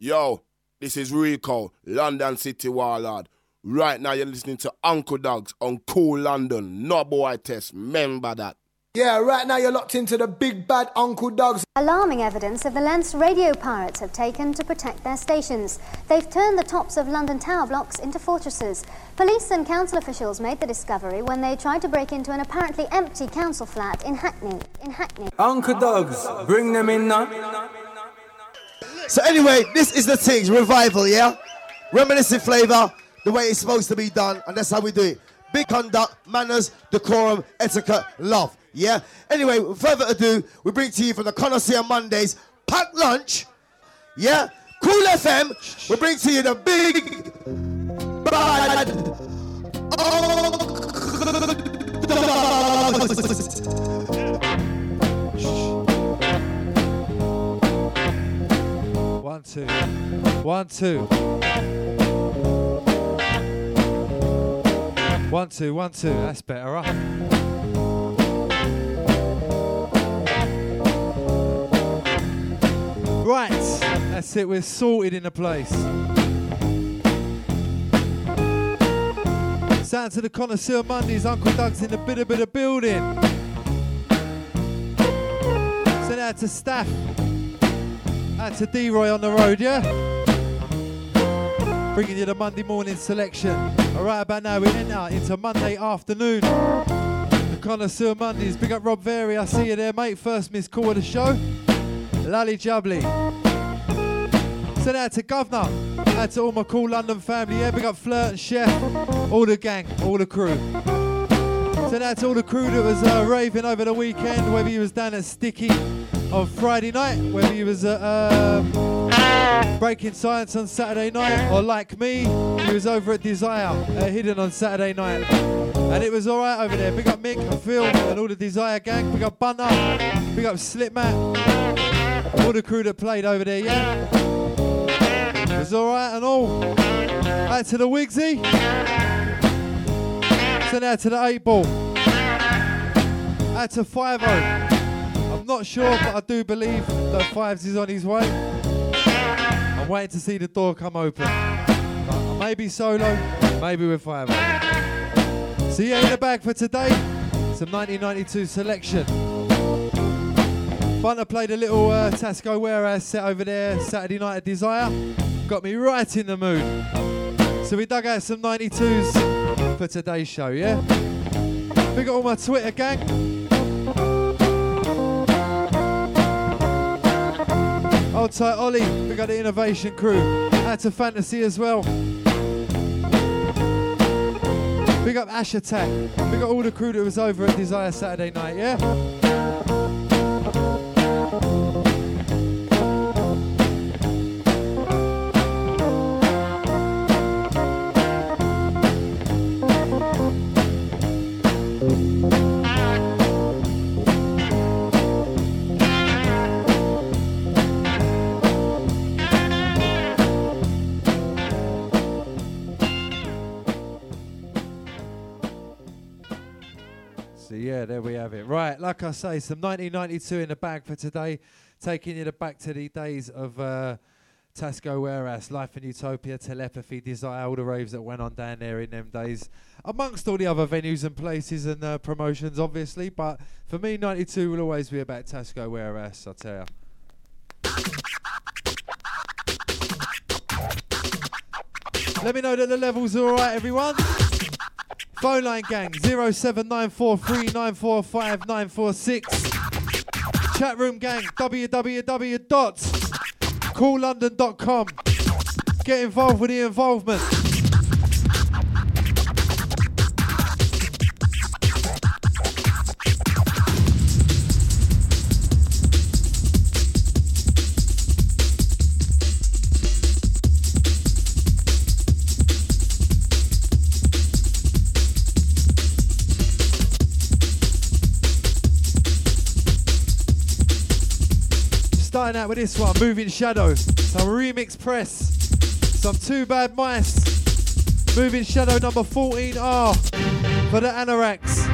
Yo, this is Rico, London City Warlord. Right now you're listening to Uncle Dogs on Cool London. No boy test, remember that. Yeah, right now you're locked into the big bad Uncle Dogs. Alarming evidence of the lengths radio pirates have taken to protect their stations. They've turned the tops of London tower blocks into fortresses. Police and council officials made the discovery when they tried to break into an apparently empty council flat in Hackney. Uncle Dogs, bring them in now. So anyway, this is the things, revival, yeah? Reminiscent flavour, the way it's supposed to be done, and that's how we do it. Big conduct, manners, decorum, etiquette, love, yeah? Anyway, without further ado, we bring to you from the Connoisseur Mondays, packed lunch, yeah? Cool FM, we bring to you the big bad One, two. 1, 2, 1, 2. That's better, huh? Right, that's it. We're sorted in the place. Sound to the Connoisseur Mondays. Uncle Doug's in the bit of building. Send out to staff. Out to D-Roy on the road, yeah? Bringing you the Monday morning selection. Alright, about now we enter into Monday afternoon. The Connoisseur Mondays. Big up Rob Vary, I see you there, mate. First missed call of the show. Lally Jubbly. Send out to Governor. Out to all my Cool London family, yeah? Big up Flirt and Chef. All the gang, all the crew. Send out to all the crew that was raving over the weekend, whether you was down at Sticky on Friday night, whether you was at Breaking Science on Saturday night, or like me, he was over at Desire Hidden on Saturday night. And it was alright over there. Big up Mick and Phil and all the Desire gang. Big up Bunter, big up Slipmat, all the crew that played over there, yeah? It was alright and all. Out to the Wigsy. Send out to the 8 Ball. Out to 5-0. I'm not sure, but I do believe that Fives is on his way. I'm waiting to see the door come open. Maybe solo, maybe with 5-0. So yeah, in the bag for today, some 1992 selection. Bunter played a little Tasco Warehouse set over there Saturday night at Desire. Got me right in the mood. So we dug out some 92s for today's show, yeah? Big up all my Twitter gang. Old tight Ollie, we got the Innovation crew. Out to Fantasy as well. Big up Ash Attack. Big up all the crew that was over at Desire Saturday night, yeah? Yeah, there we have it. Right, like I say, some 1992 in the bag for today, taking you back to the days of Tasco Warehouse, Life in Utopia, Telepathy, Desire, all the raves that went on down there in them days, amongst all the other venues and places and promotions, obviously. But for me, 92 will always be about Tasco Warehouse, I'll tell you. Let me know that the levels are alright, everyone. Phone line gang 07943945946. Chat room gang www.coollondon.com. Get involved with the involvement. Starting out with this one, Moving Shadow, some remix press, some Too Bad Mice, Moving Shadow number 14R for the Anoraks.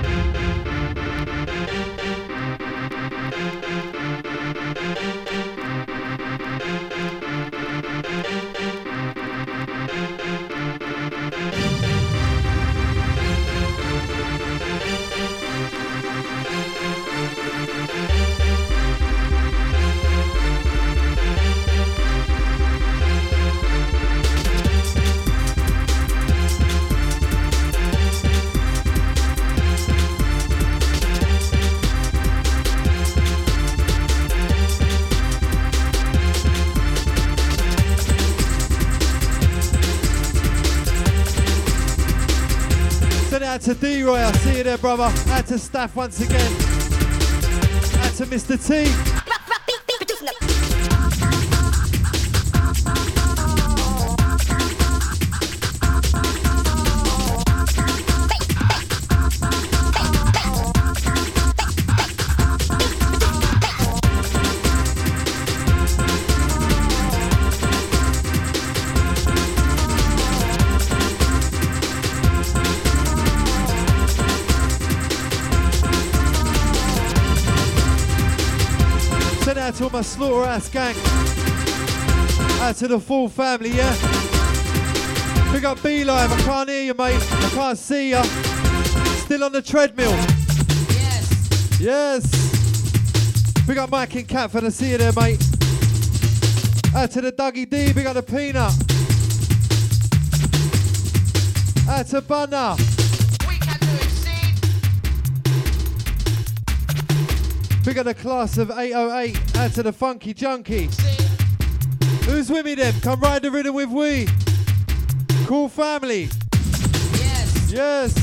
Out to D-Roy, I see you there, brother. Out to Staff once again. Out to Mr. T. Out to all my Slaughterhouse gang. Out to the full family, yeah? Big up B-Live, I can't hear you, mate. I can't see ya. Still on the treadmill. Yes. Yes. Big up Mike and Catford, I see you there, mate. Out to the Dougie D, big up the Peanut. Out to Bunna. Big up the class of 808, out to the Funky Junkie. Who's with me then? Come ride the rhythm with we. Cool family. Yes. Yes.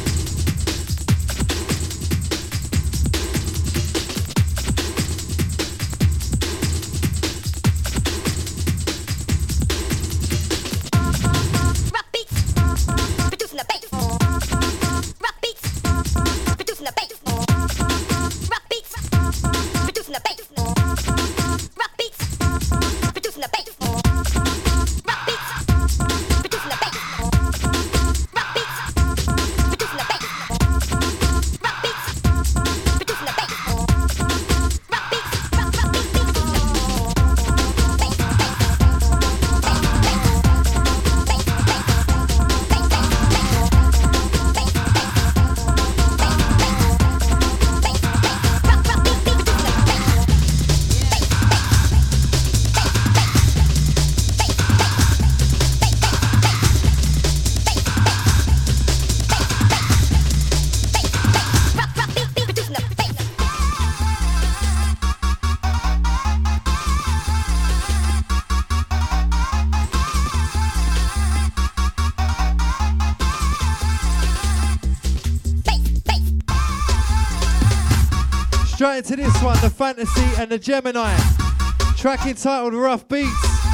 Straight into this one, the Fantasy and the Gemini. Track entitled Rough Beats.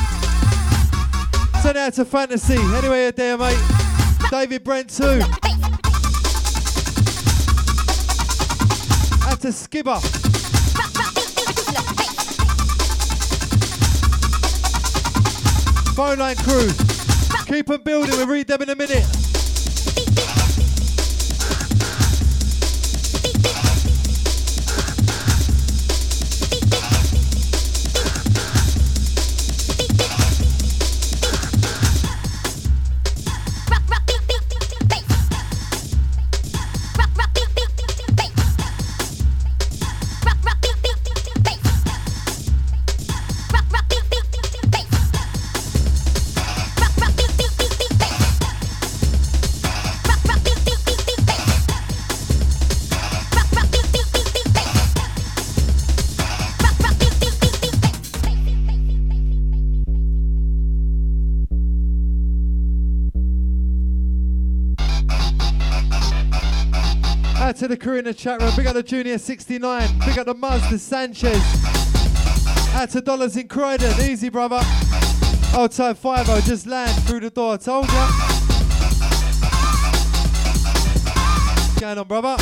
Send out to Fantasy. Anyway, you're there, mate. David Brent too. Out to Skibber. Phone line crew. Keep them building, we'll read them in a minute. To the crew in the chat room, big up the Junior 69, big up the Muzz, the Sanchez, out to Dollars in Croydon, easy brother, old type 5-0, just land through the door, I told ya. What's going on, brother?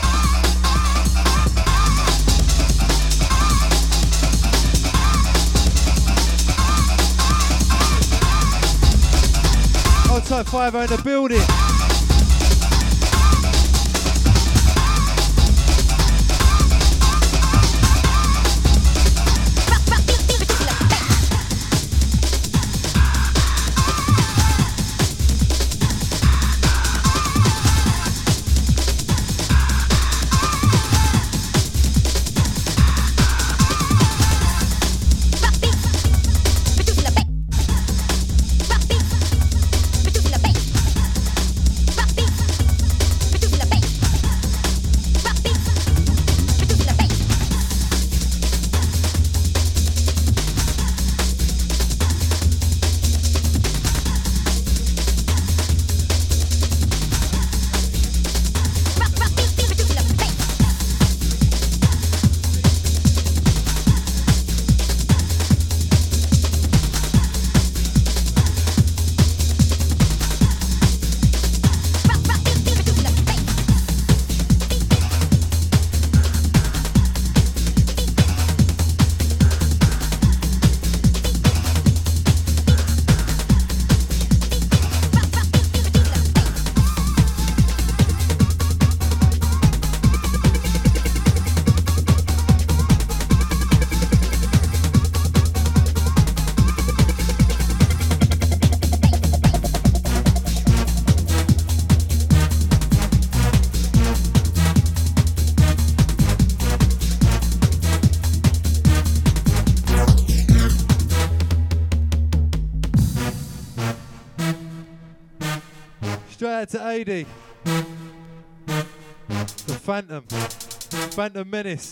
Old type 5-0 in the building. out to AD. The Phantom Menace.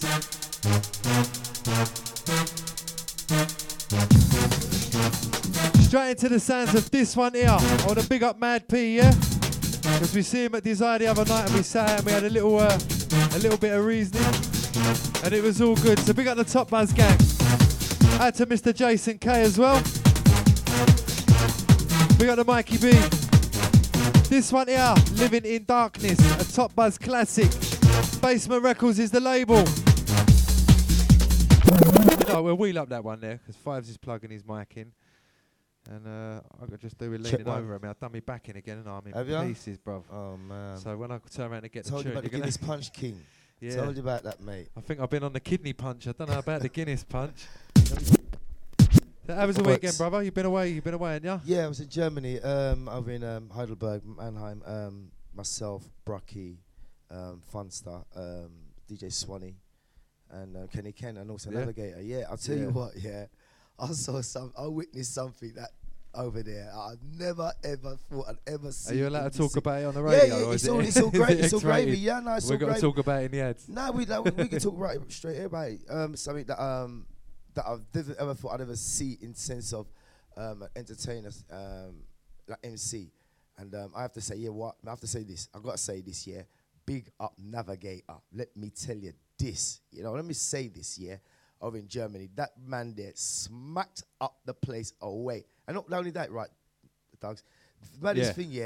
Straight into the sounds of this one here. I want to big up Mad P, yeah? Because we see him at Desire the other night and we sat out and we had a little bit of reasoning. And it was all good. So big up the Top Buzz gang. Out to Mr. Jason K as well. Big up the Mikey B. This one here, Living in Darkness, a Top Buzz classic. Basement Records is the label. You know, we'll wheel up that one there, because Fives is plugging his mic in. And I could just do with leaning over me. I've done me back in again and I'm in pieces, bruv. Oh, man. So when I turn around to get the Told tune, you about the Guinness Punch King. Yeah. Told you about that, mate. I think I've been on the kidney punch. I don't know about the Guinness punch. How was the weekend, brother? You've been away, haven't you? Yeah, I was in Germany, over in Heidelberg, Mannheim. Myself, Brucky, Funster, DJ Swanee, and Kenny Ken, and also Navigator. Yeah, I'll tell you what, I witnessed something that over there I never ever thought I'd ever see. Are you allowed to talk about it on the radio? Yeah, it's all great. It's all gravy. Yeah, no, it's all great. We've got to talk about it in the ads. No, we can talk right straight here about it. Something that I've never ever thought I'd ever see in sense of an entertainer, like MC. And I have to say, I have to say this. I've got to say this, yeah. Big up Navigator. Let me tell you this. Let me say this, yeah. Over in Germany, that man there smacked up the place away. And not only that, right, Dogs. The maddest thing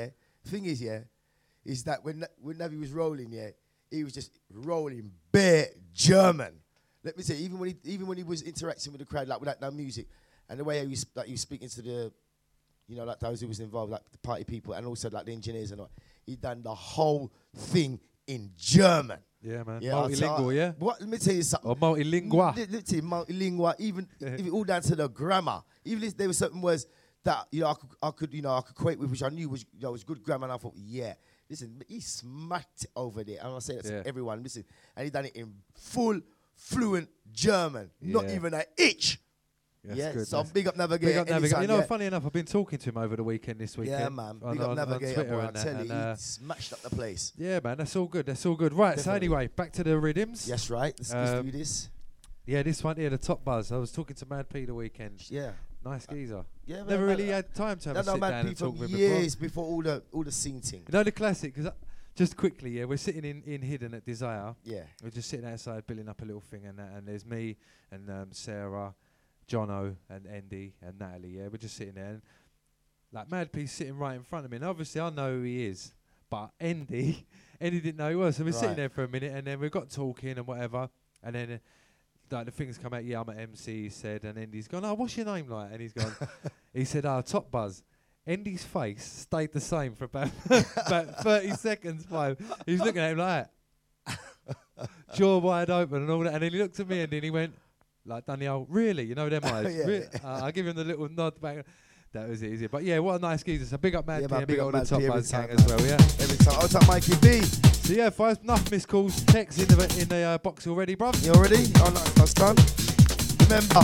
is that when Navi was rolling, he was just rolling bare German. Let me say, even when he was interacting with the crowd, like without no music, and the way he was speaking to the, like those who was involved, like the party people, and also like the engineers and all, he done the whole thing in German. Yeah, man. Yeah, multilingual, yeah? What? Let me tell you something. Or multilingua. Multilingua, even all down to the grammar. Even if there were certain words that I could equate with, which I knew was was good grammar, and I thought, listen, he smacked it over there. And I say that to everyone, listen, and he done it in full, fluent German, not even an itch. That's good. So big up Navigator. Big up Navigator. Funny enough, I've been talking to him over the weekend this weekend. Yeah, man. Big up Navigator, boy. I tell you, he smashed up the place. Yeah, man. That's all good. Right, definitely. So anyway, back to the rhythms. Yes, right. Let's do this. Yeah, this one here, the Top Buzz. I was talking to Mad P the weekend. Yeah. Nice geezer. Yeah, never really had time to have a sit down and talk with him years before all the scene thing. The classic, because just quickly, we're sitting in Hidden at Desire. Yeah. We're just sitting outside building up a little thing and that, and there's me and Sarah, Jono and Andy and Natalie. We're just sitting there, and like Mad P's sitting right in front of me, and obviously I know who he is, but Andy didn't know who he was. So we're sitting there for a minute, and then we got talking and whatever, and then like the things come out. Yeah, I'm an MC, he said, and Andy's gone, oh, what's your name like? And he's gone, he said, Top Buzz. Andy's face stayed the same for about 30 seconds. He's looking at him like that, jaw wide open and all that, and then he looked at me and then he went. Like Daniel, really? You know them eyes? I'll give him the little nod back. That was it, easy. But yeah, what a nice geezer. So big up Mad P and big up the Top Buzz gang as well, yeah? Every time. What's up, Mikey B? So yeah, Fives, enough missed calls. Text in the box already, bruv. You already? Oh, no, that's done. Remember,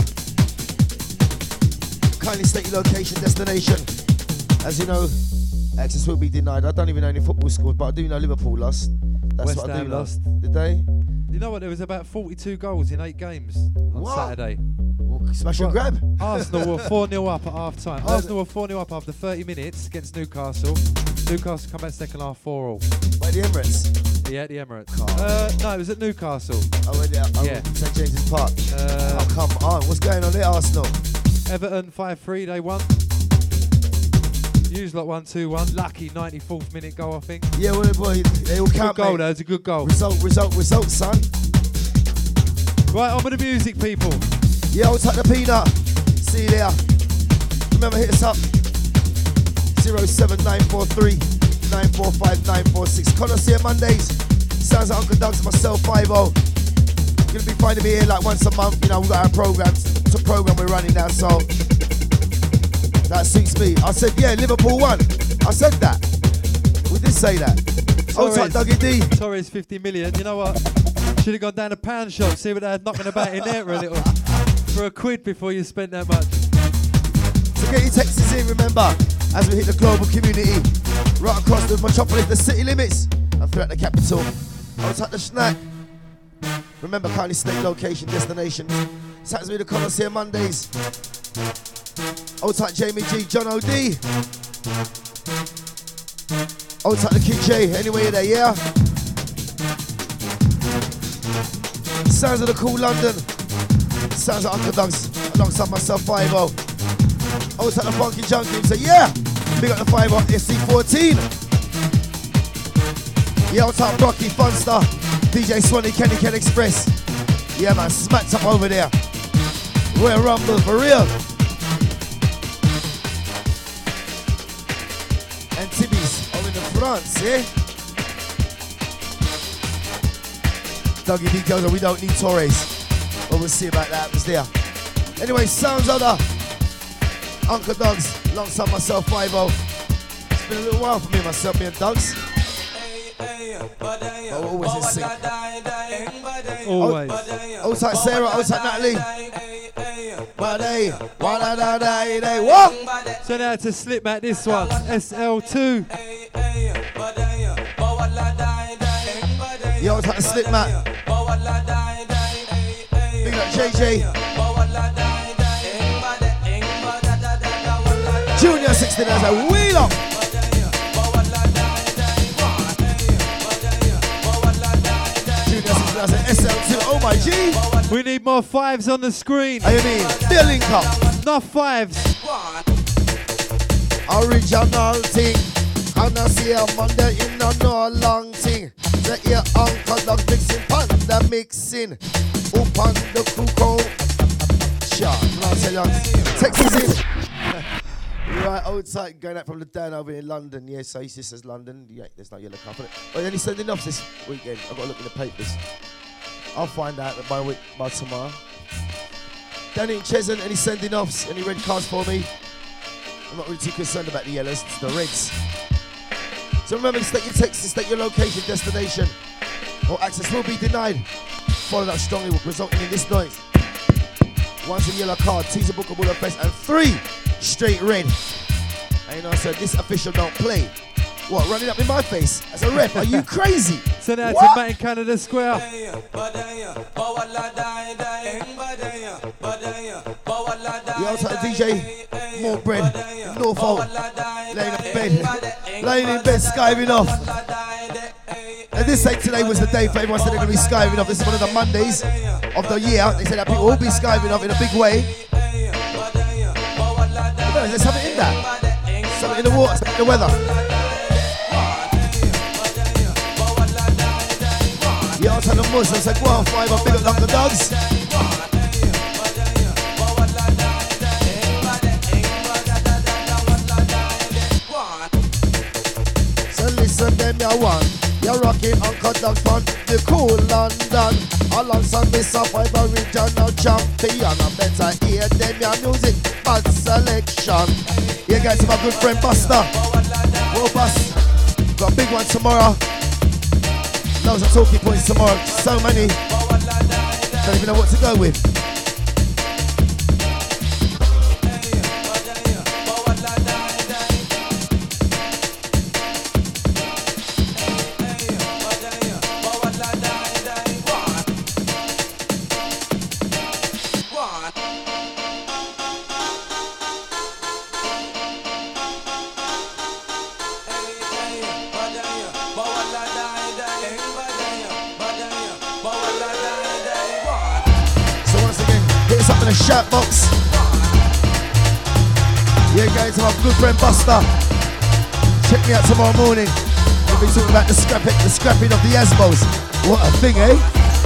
kindly state your location, destination. As you know, access will be denied. I don't even know any football scores, but I do know Liverpool lost. That's West what I do Ham know. lost. Did they? You know what? There was about 42 goals in 8 games on Saturday. Smash and grab. Arsenal were 4-0 up at half time. Arsenal were 4-0 up after 30 minutes against Newcastle. Newcastle come back second half 4-all. By the Emirates? Yeah, the Emirates. No, it was at Newcastle. Yeah. St James's Park. Come on. What's going on there, Arsenal? Everton 5-3, they won. Hughes lot 1-2-1. Lucky 94th minute goal, I think. Yeah, well, boy, they all count. Good goal, though. It's a good goal. Result, son. Right, on with the music, people. Yeah, I'll take the peanut. See you there. Remember, hit us up. 07943 945 946. Connoisseur Mondays. Sounds like Uncle Doug's myself, 5-0. Gonna be finding me here like once a month. We've got our programs. It's a program we're running now, so that suits me. I said, yeah, Liverpool won. I said that. We did say that. Hold tight, Dougie D. Torres 50 million. You know what? Should have gone down a pound shop, see what they had knocking about in there for a little. For £1 before you spent that much. So get your texts in, remember, as we hit the global community. Right across the metropolis, the city limits, and throughout the capital. Outside the snack. Remember, kindly state location, destination. Saturdays be the Coliseum Mondays. Outside Jamie G, John O.D. Outside the King J, anyway you're there, yeah? Sounds of the cool London. Sounds of Uncle Doug's, alongside myself, 5-0. Outside the Funky Junkie, so yeah! Big up the 5-0, SC14. Yeah, outside Rocky, Funstar, DJ Swanee, Kenny Ken Express. Yeah man, smacked up over there. Royal Rumble, for real. And Tibby's all in the front, yeah? Dougie D goes, we don't need Torres. But we'll see about that, was there. Anyway, sounds of the Uncle Doug's, alongside myself, 5-0. It's been a little while for me, myself, me and Doug's. But we're always in sync. Always. Outside Sarah, outside Natalie. What? So now to slip at this one, SL2. Yo, outside the slip mat. Big up JJ. Junior 16 as a wheel up. As an SL2, oh my G. We need more 5s on the screen. How you mean? Bill link up. Enough 5s. Original thing. And I see a man there in a no long thing. The ear Uncle Doug mixing, panda mixing. Up on the cuckoo. Sure, I'll tell you. Texas in. Right, outside, going out from the down over in London. Yeah, so he just says London. Yeah, there's no yellow car. But then he's sending off this weekend. I've got to look in the papers. I'll find out by tomorrow. Danny in Cheshunt, any sending offs, any red cards for me? I'm not really too concerned about the yellows, it's the reds. So remember to state your text, state your location, destination, or access will be denied. Follow that strongly, resulting in this noise. 1's a yellow card, 2's a bookable offense, and 3 straight red. And you know, so this official don't play. What, running up in my face as a ref? Are you crazy? So now to Matt in Canada Square. You outside the DJ, more bread, Norfolk, laying in bed, skiving off. And this say today was the day for everyone said they're going to be skiving off. This is one of the Mondays of the year. They said that people will be skiving off in a big way. There's something in that. Something in the water, something in the weather. Yeah, outside the Muslims said, go on, 5, big up Uncle Doug's. So listen them, you want. You're rocking Uncle Doug's fun, the cool London. Alongside Mr. Fiber, regional champion. I better hear them, your music, bad selection. You guys have a good friend, Buster. Well, Bust, got a big one tomorrow. Loads of talking points tomorrow, so many. Don't even know what to go with. Shout box. Yeah, guys, I'm a good friend Buster. Check me out tomorrow morning. We'll be talking about the scrapping of the Asbos. What a thing, eh?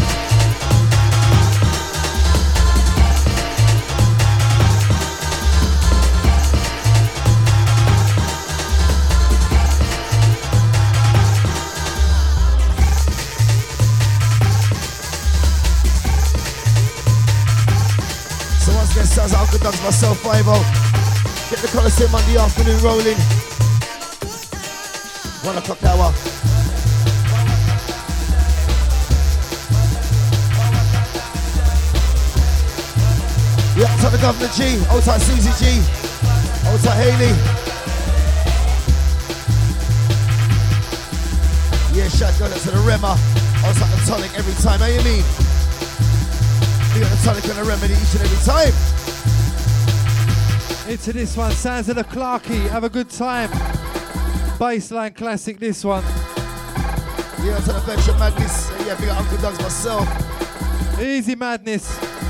Sounds like Uncle Doug's, myself, 5-0. Get the Coliseum Monday afternoon rolling. 1 o'clock hour. Yeah, outside the Governor G, outside Susie G, outside Haley. Yeah, shout out to the Rema. I was like the tonic every time. How you mean? You got the tonic and the remedy each and every time. Into this one, sounds of the Clarky. Have a good time. Bassline classic, this one. Yeah, to the Venture Madness. Yeah, big up Uncle Doug's myself. Easy Madness.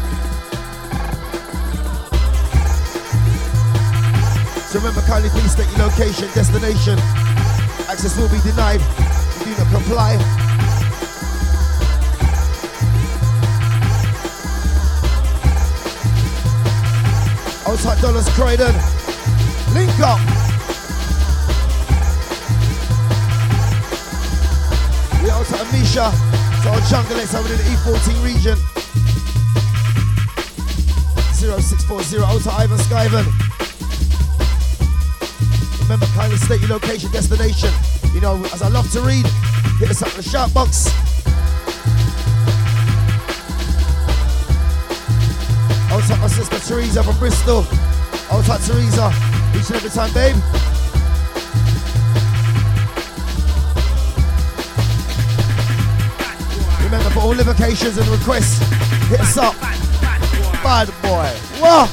So remember, kindly please state your location, destination. Access will be denied if you do not comply. Outside Dollars Croydon. Link up. Yeah, outside Misha. So our jungle is over in the E14 region. 0640 outside Ivan Skyven. Remember, kindly state your location, destination. You know, as I love to read, hit us up in the shout box. Outside my sister Teresa from Bristol. Outside Teresa, each and every time, babe. Remember, for all livocations and requests, hit us up. Bad boy. Whoa!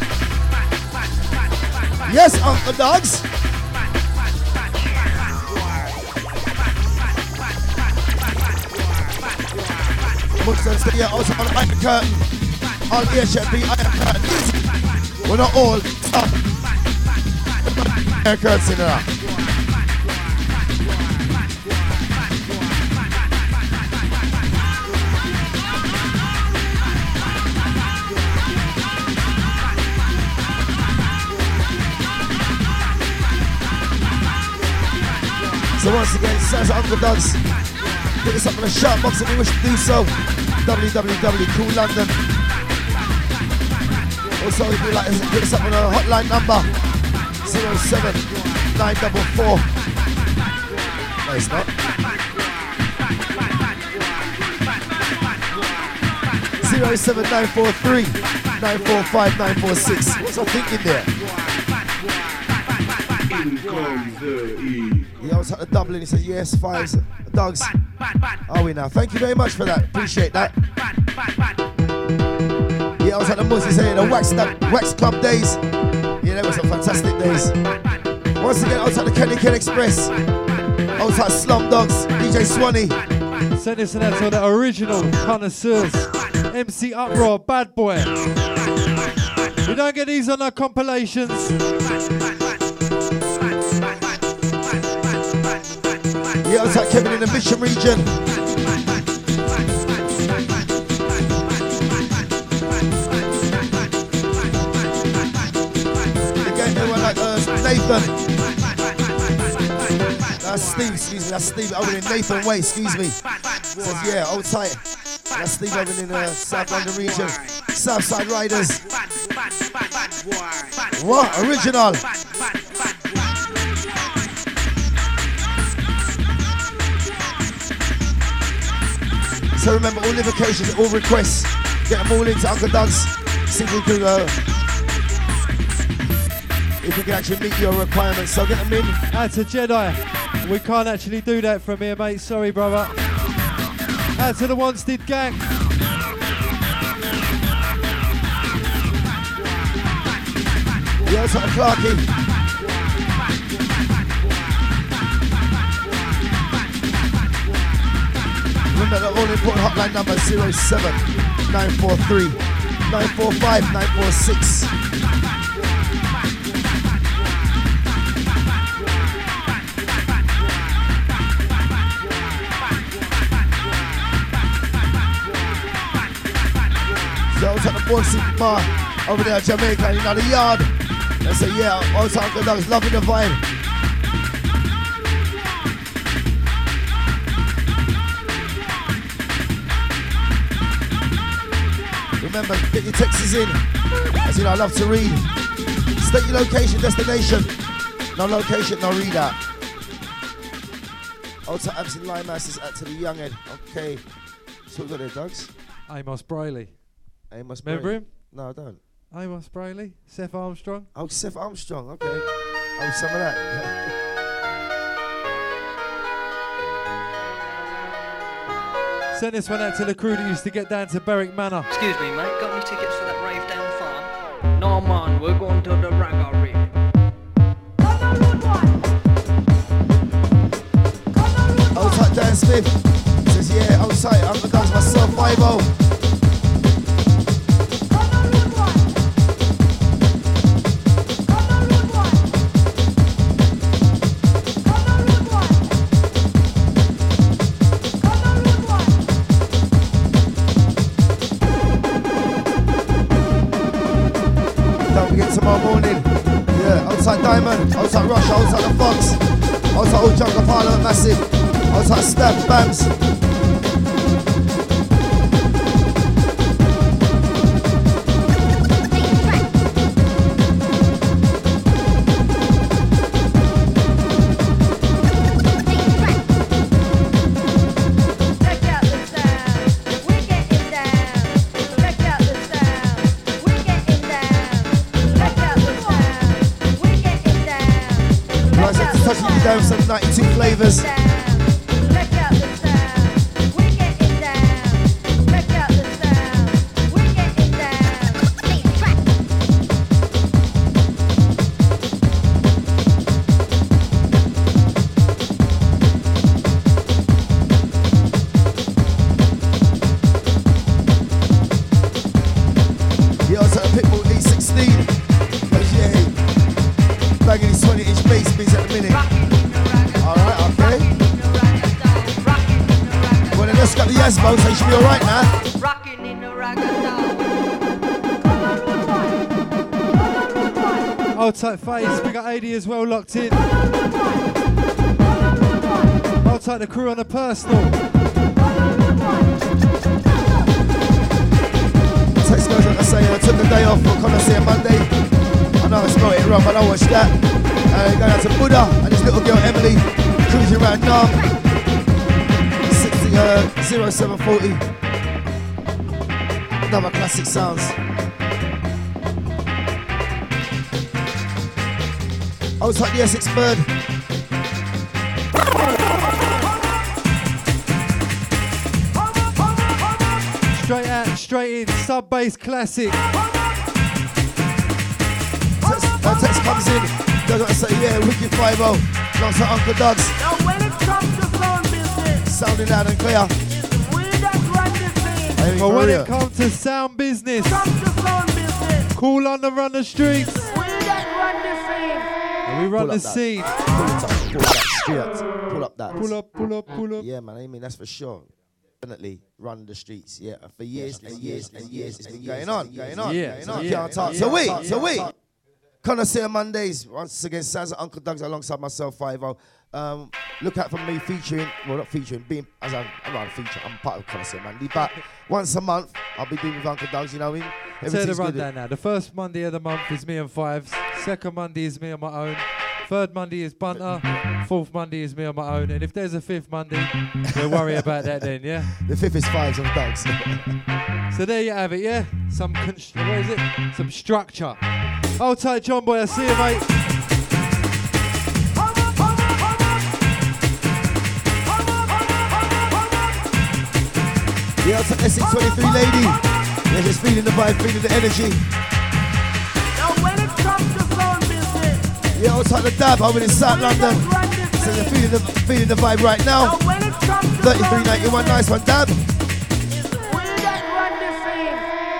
Yes, Uncle Dogs. Yeah, also on the Iron Curtain. On the HFB Iron Curtain. We're not all. Stop. Iron Curtain in there. So once again, says Uncle Doug's. Hit us up in the shout box if you wish to do so. www.coollondon. Also, if you like, hit us up on a hotline number 07944. No, it's not. 07943 945 946. What's I thinking there? Yeah, I was at the Dublin. He said, yes, fives, Dogs. Are we now? Thank you very much for that. Appreciate that. Yeah, I was at the Muzzy saying the Wax Club days. Yeah, they were some fantastic days. Once again, I was at the Kenny Ken Express. I was at Slum Dogs, DJ Swanee. Send this and that to the original connoisseurs. MC Uproar, Bad Boy. We don't get these on our compilations. Yeah, I was at Kevin in the Mission region. Again, everyone like Nathan. That's Steve, excuse me. That's Steve over in Nathan Way, excuse me. Says, yeah, hold tight. That's Steve over in the South London region. Southside Riders. What? Original. So remember, all invocations, all requests, get them all into Uncle Doug's. See if we can actually meet your requirements. So get them in. That's a Jedi. We can't actually do that from here, mate. Sorry, brother. Out to the Wanstead gang. Yeah, that's like Clarky. Remember the all-important hotline number 07943 945 946. So I was at the Boise bar over there in Jamaica, you know, the yard. I said, yeah, I was Uncle Doug's loving the vibe. Remember, get your texts in. As you know, I love to read. State your location, destination. No location, no read out. Out to Absent Limemasses, out to the young head. Okay. So we got there, Dogs. Amos Briley. Amos Remember Briley. him? No, I don't. Amos Briley. Seth Armstrong. Oh, Seth Armstrong, okay. Oh, some of that. Send this one out to the crew that used to get down to Berwick Manor. Excuse me, mate, got any tickets for that rave down farm? No, man, we're going to the Ragga Rave. Outside Dan Smith says, yeah, outside, I'm the guns myself, 5-0. Don't forget tomorrow morning. Yeah, outside Diamond, outside Russia, outside the Fox, outside Old Jungle Parliament Massive, outside Stab Bams. Down some 92 flavors. Yeah, also a Pitbull E16. Yeah, banging his 20-inch bass beats at the minute. Alright, okay. Well, then let's got the Yasmo, so you should be alright now. Rockin' in the Ragga Old tight face, we got 80 as well locked in. Old tight the crew on the personal. Text goes on to say, I took the day off for Connoisseur Monday. I know I spelled it wrong, but I watched that. Going out to Buddha and his little girl Emily cruising around Nam. 0740. Another classic sounds. Outside the Essex Bird. Straight out, straight in, sub bass classic. Text comes in. Goes on to say, yeah, Wicked 5-0. Lots of Uncle Doug's. Now when it comes to sound business, Sounding loud and clear. it's we that run the thing. But when it comes to sound business, Cool London run the streets. We that run the thing. And we run the scene. Pull it up, pull that straight. Pull up that. Pull up, pull up, pull up. Yeah, man, I mean, that's for sure. Definitely run the streets, yeah. And for years and years and years, it's been going on. Yeah, Can't talk. So wait. Connoisseur Mondays, once again, sounds like Uncle Doug's alongside myself, 5-0. Look out for me featuring, well, not featuring, being, as I'm not a feature, I'm part of Connoisseur Monday, but once a month, I'll be doing with Uncle Doug's, you know what I mean? I'll tell you the rundown now. The first Monday of the month is me and Fives. Second Monday is me on my own. Third Monday is Bunter. Fourth Monday is me on my own. And if there's a fifth Monday, we'll worry about that then, yeah? The fifth is Fives on Doug's. So there you have it, yeah? Some structure. Hold tight, John Boy. I'll see you, mate. Yeah, it's an SC23 lady. Yeah, just feeling the vibe, feeling the energy. Now when it comes to sound business, Yeah, I'll take the dab over in South London. So they're feeling the vibe right now. now when it comes to 3391, nice one, dab. we that run the thing.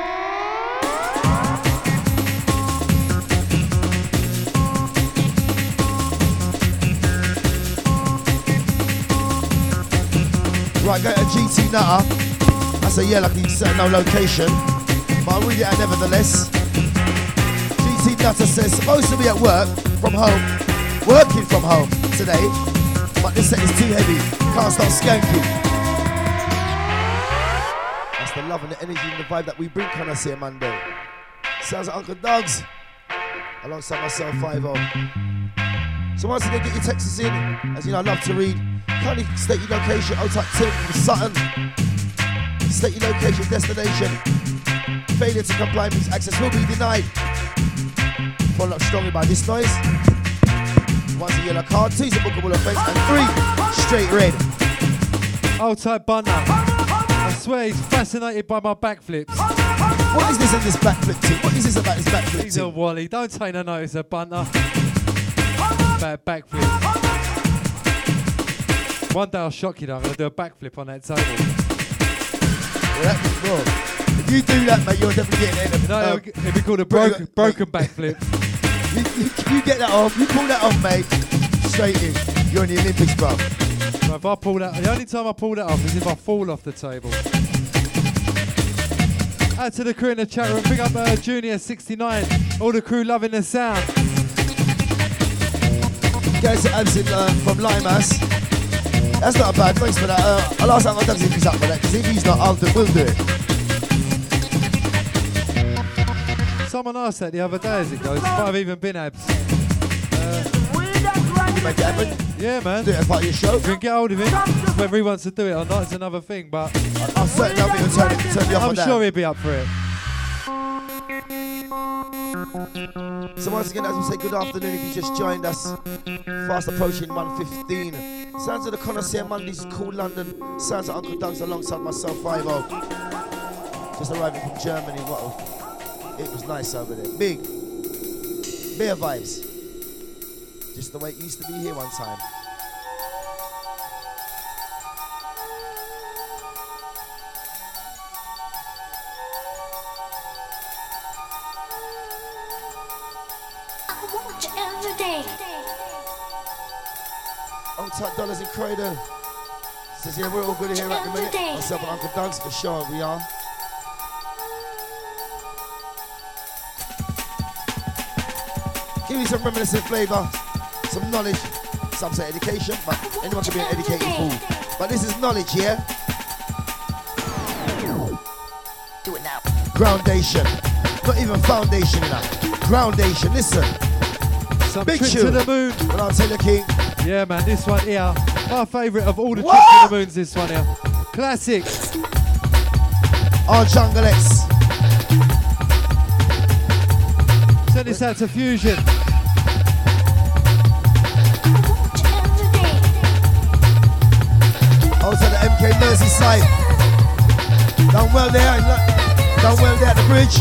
Right, go to GT Nutter. I say, yeah, like you said, no location. But I'll read it out nevertheless. GT Nutter says, supposed to be at work from home, working from home today, but this set is too heavy. Can't start skanking. That's the love and the energy and the vibe that we bring Connoisseur Monday. Sounds like Uncle Doug's. Alongside myself, 5-0. So once again, get your texts in. As you know, I love to read. Kindly state your location. I'll type Tim from Sutton. State your location, destination. Failure to comply means access will be denied. Followed up strongly by this noise. 1's a yellow card, 2's a bookable offence, and 3 straight red. Hold tight, Bunter. swear he's fascinated by my backflips. What is this in this backflip thing? What is this about this backflip He's a thing? Wally. Don't take no notice of Bunter. Bad backflip. One day I'll shock you though. I'm going to do a backflip on that table. Yeah, that's wrong. If you do that, mate, you're definitely getting in. No, it'd be called a broken backflip. You get that off. You pull that off, mate. Straight in. You're in the Olympics, bro. If I pull that, the only time I pull that off is if I fall off the table. Out to the crew in the chat room. Big up Junior 69. All the crew loving the sound. Guys, Absent from Limehouse. That's not bad. Thanks for that. I'll ask Uncle Doug if he's up for that, because if he's not, we'll do it. Someone asked that the other day as it goes. Might have even been Abs. Make it happen. Yeah, man. Do it as part of your show. You can get hold of him. Whether he wants to do it or not, it's another thing. But I'll certainly help you turn you off I'm on that. sure he'll be up for it. So once again, as we say, good afternoon if you just joined us. Fast approaching 1:15. Sounds of the Connoisseur Mondays, Cool London. Sounds of Uncle Doug's alongside myself, 5-0. Just arriving from Germany. It was nice over there. Big. Beer vibes. Just the way it used to be here one time. On top dollars in Croydon. Says yeah, we're all good here at the minute. Myself and Uncle Doug's for sure we are. Give me some reminiscent flavour, some knowledge, some say education, but anyone can be an educated fool. But this is knowledge, yeah? Do it now. Groundation. Not even foundation enough. Groundation, listen. Some Big Trip tune. to the Moon. Well, I'll tell you, King. Yeah, man, this one here. My favourite of all the Trips to the Moons, this one here. Classic. On Jungle X. Send this out to Fusion. Also the MK Merseyside. Done well there. Done well there at the bridge.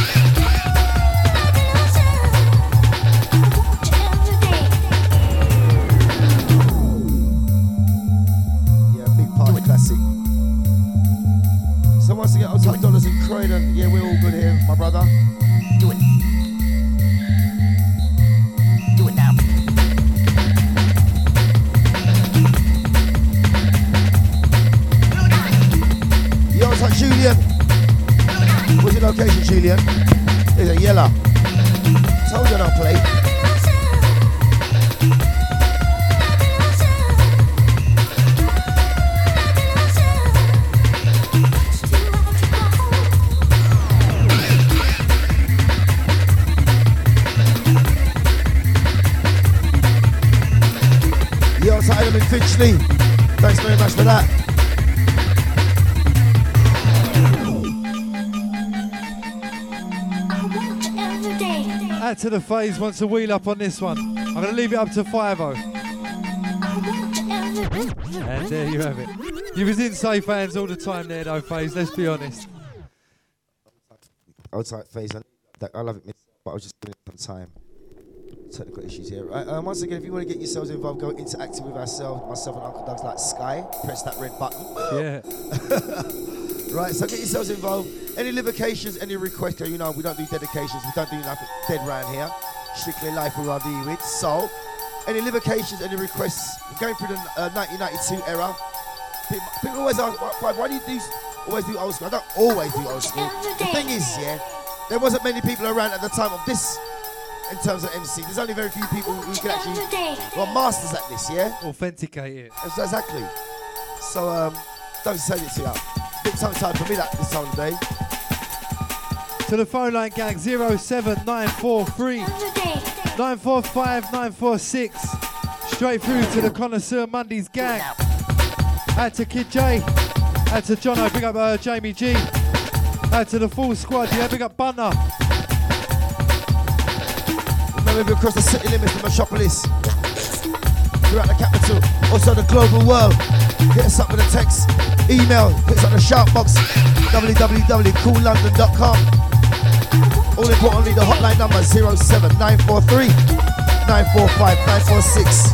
Yeah, big party classic. So once again, I'll take dollars in Croydon. Yeah, we're all good here, my brother. Do it. Do it now. Yo, what's up, Julian? What's your location, Julian? It's a yellow. Told you not play. Yo, what's up, Adam in Finchley? Thanks very much for that. Out to the phase wants to wheel up on this one. I'm going to leave it up to 5-0. And there you have it. You was in safe hands all the time there though, Phase, let's be honest. Outside phase, I love it, but I was just giving it some time. Technical issues here. Right, once again, if you want to get yourselves involved, go interactive with myself and Uncle Doug's like Sky. Press that red button. Yeah. Right, so get yourselves involved. Any livocations, any requests, you know, we don't do dedications, we don't do nothing dead round here. Strictly life we are dealing with. So, any livocations, any requests, going through the 1992 era. People always ask, why do you always do old school? I don't always do old school. The thing is, yeah, there wasn't many people around at the time of this in terms of MC. There's only very few people who can actually, well, masters at this, yeah? Authenticate it. Exactly. So, don't send it to you. Bit time for me that this time of day. To the phone line gang, 07943 945 946. Straight through to the Connoisseur Mondays gang. Out to Kid J. Out to Jono, big up Jamie G. Out to the full squad, yeah, big up Bunter. Remember across the city limits, the metropolis. Throughout the capital, also the global world. Hit us up with a text, email, hit us on the shout box, www.coollondon.com. All importantly, the hotline number 07943 945 946.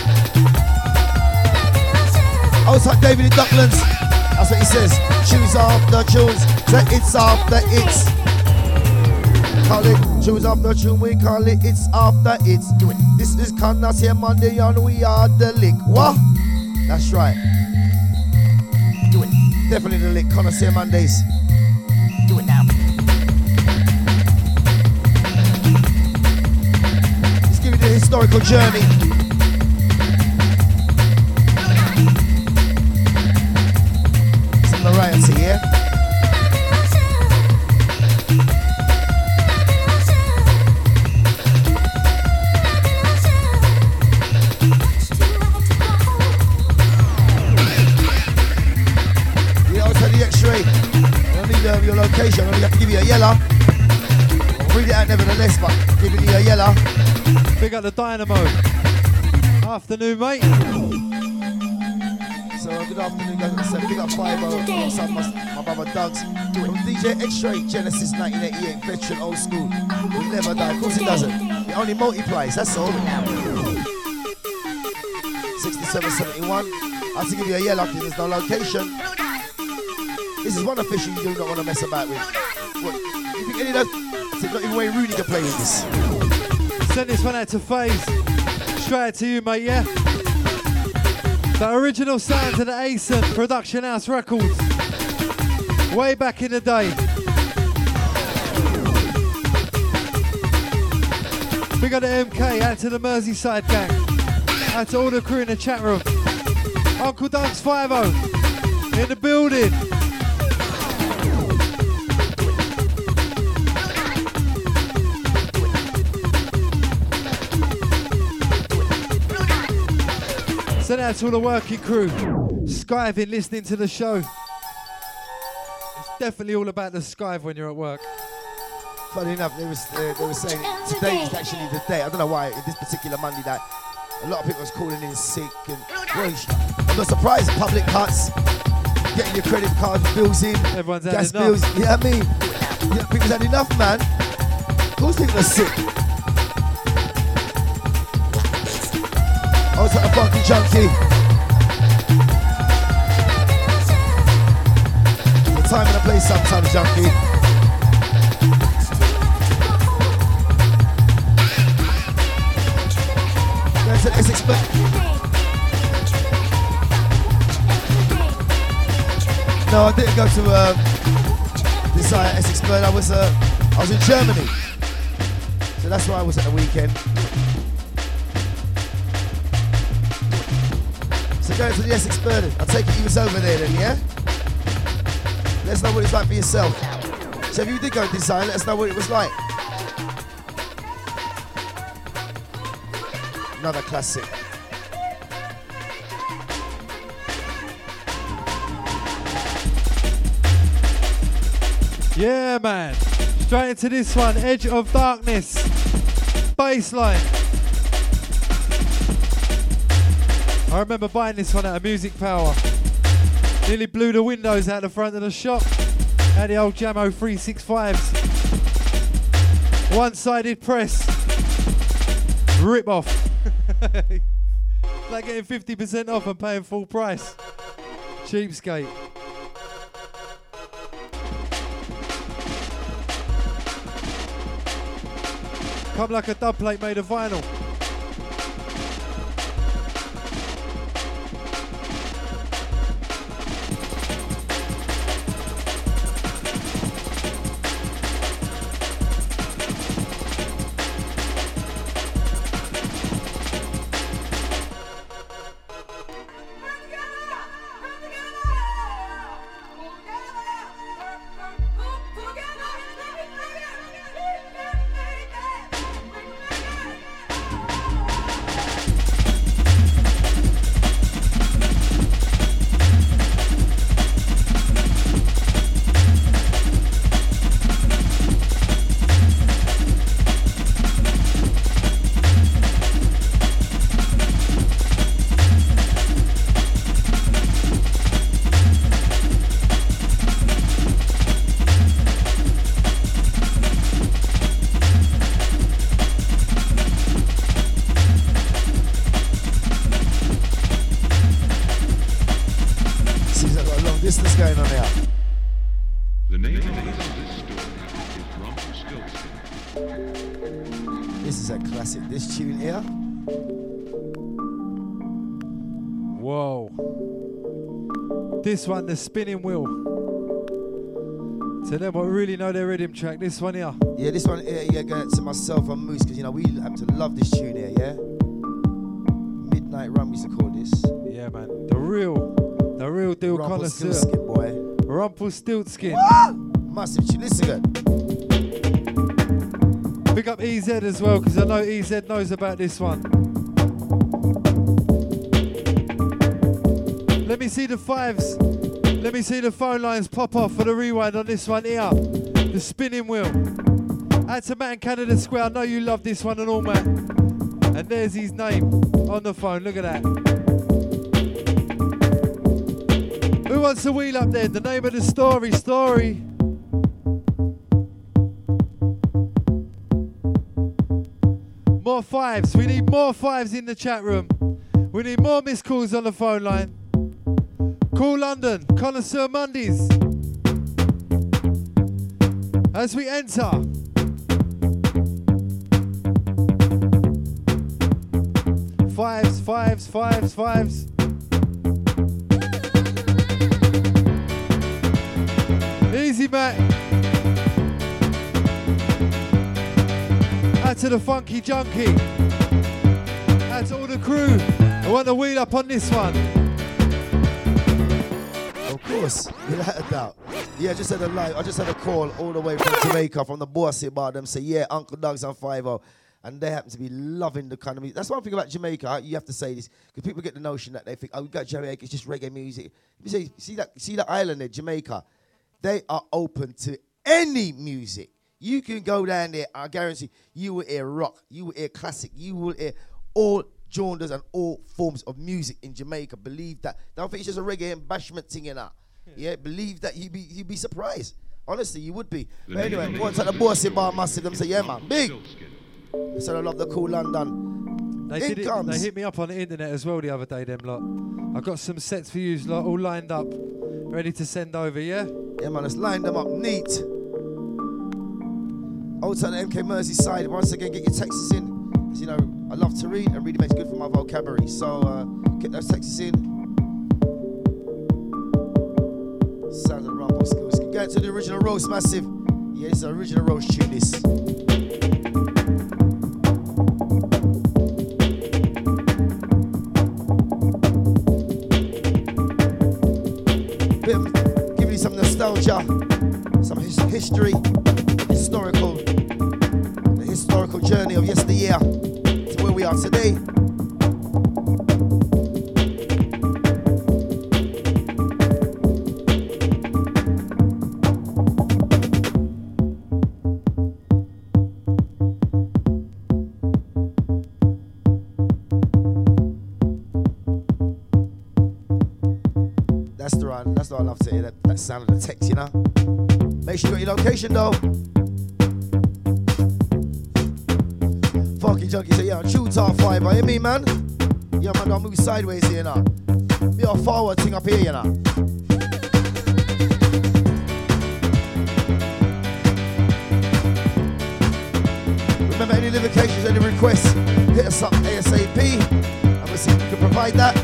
Outside David in Docklands, that's what he says. Choose after tunes, so it's after it's. Call it choose after tune, we call it it's after it's. Do it. This is Connors here Monday on We Are The Lick. What? That's right. Do it. Definitely The Lick, Connors here Mondays. Do it now. Let's give you the historical journey. Some variety, yeah? Your location, I only have to give you a yellow. I'll read it out nevertheless, but giving you a yellow. Big up the Dynamo. Afternoon, mate. So good afternoon, guys. So big up 5 alongside my brother Doug's. From DJ X-Ray, Genesis 1988, veteran, old school. Will never die. Of course it doesn't. It only multiplies, that's all. 6771. I have to give you a yellow because there's no location. This is one official you do not want to mess about with. What? You think any of those? Not even Wayne Rooney can play with this. Send this one out to FaZe. Straight out to you, mate, yeah? The original sound to the ASON Production House Records. Way back in the day. Big up the MK, out to the Merseyside gang. Out to all the crew in the chat room. Uncle Doug's 5-0 in the building. Send out to all the working crew, skiving, listening to the show. It's definitely all about the skive when you're at work. Funny enough, they were saying today is actually the day. I don't know why, this particular Monday that a lot of people was calling in sick. And well, I'm not surprised, public cuts, getting your credit card bills in, everyone's gas had enough. bills. You know what I mean? Yeah, people's had enough, man. Of course people are sick. I was like a funky junkie. The time and a place sometimes, junkie. There's an Essex Bird. No, I didn't go to this Essex Bird. I was in Germany, so that's where I was at the weekend. Going to the Essex Burden. I take it you was over there then, yeah? Let us know what it's like for yourself. So if you did go design, let us know what it was like. Another classic. Yeah, man. Straight into this one, Edge of Darkness. Bassline. I remember buying this one at a Music Power. Nearly blew the windows out the front of the shop. Had the old Jamo 365s. One-sided press. Rip off. Like getting 50% off and paying full price. Cheapskate. Come like a dub plate made of vinyl. This is a classic. This tune here. Whoa. This one, the spinning wheel. To them what really know their rhythm track, this one here. Yeah, this one here, yeah, going to myself and Moose, because, you know, we happen to love this tune here, yeah? Midnight Run, we used to call this. Yeah, man. The real deal connoisseur. Rumpelstiltskin, boy. Rumpelstiltskin. What? Massive tune. Listen again. Pick up EZ as well, because I know EZ knows about this one. Let me see the fives. Let me see the phone lines pop off for the rewind on this one here. The spinning wheel. Out to Matt in Canada Square. I know you love this one and all, Matt. And there's his name on the phone. Look at that. Who wants to wheel up then? The name of the story. More fives. We need more fives in the chat room. We need more missed calls on the phone line. Cool London, Connoisseur Mondays. As we enter. Fives. Easy, Matt. Out to the funky junkie. Out to all the crew. I want to wheel up on this one. Of course, without a doubt. Yeah, I just had a call all the way from Jamaica, from the Bossy Bar. Them say, yeah, Uncle Doug's on 5-0. And they happen to be loving the kind of music. That's one thing about Jamaica. You have to say this, because people get the notion that they think, oh, we got Jamaica, it's just reggae music. You see that island there, Jamaica? They are open to any music. You can go down there, I guarantee you will hear rock, you will hear classic, you will hear all genres and all forms of music in Jamaica. Believe that. Don't think it's just a reggae and bashment thing in that. Yeah, believe that you'd be surprised. Honestly, you would be. But anyway, once at the Bossy Bar Massive, them say, yeah, man, big. So I love the Cool London. They hit me up on the internet as well the other day, them lot. I got some sets for you lot all lined up, ready to send over, yeah? Yeah, man, let's line them up neat. Also, the MK Merseyside, once again, get your texts in. As you know, I love to read, and reading makes good for my vocabulary. So, get those texts in. Sounds of the rumble skills. Going to the original roast, Massive. Yeah, it's the original roast tune, this. Give you some nostalgia, some history, the historical journey of yesteryear to where we are today. That's what I love to hear, that sound of the text, you know. Make sure you got your location though. Funky Junkie say, yeah, true top 5, you hear me, man? Yeah, man, don't move sideways here now. Be a forward thing up here, you know. Remember, any liquidations, any requests, hit us up ASAP, and we'll see if we can provide that.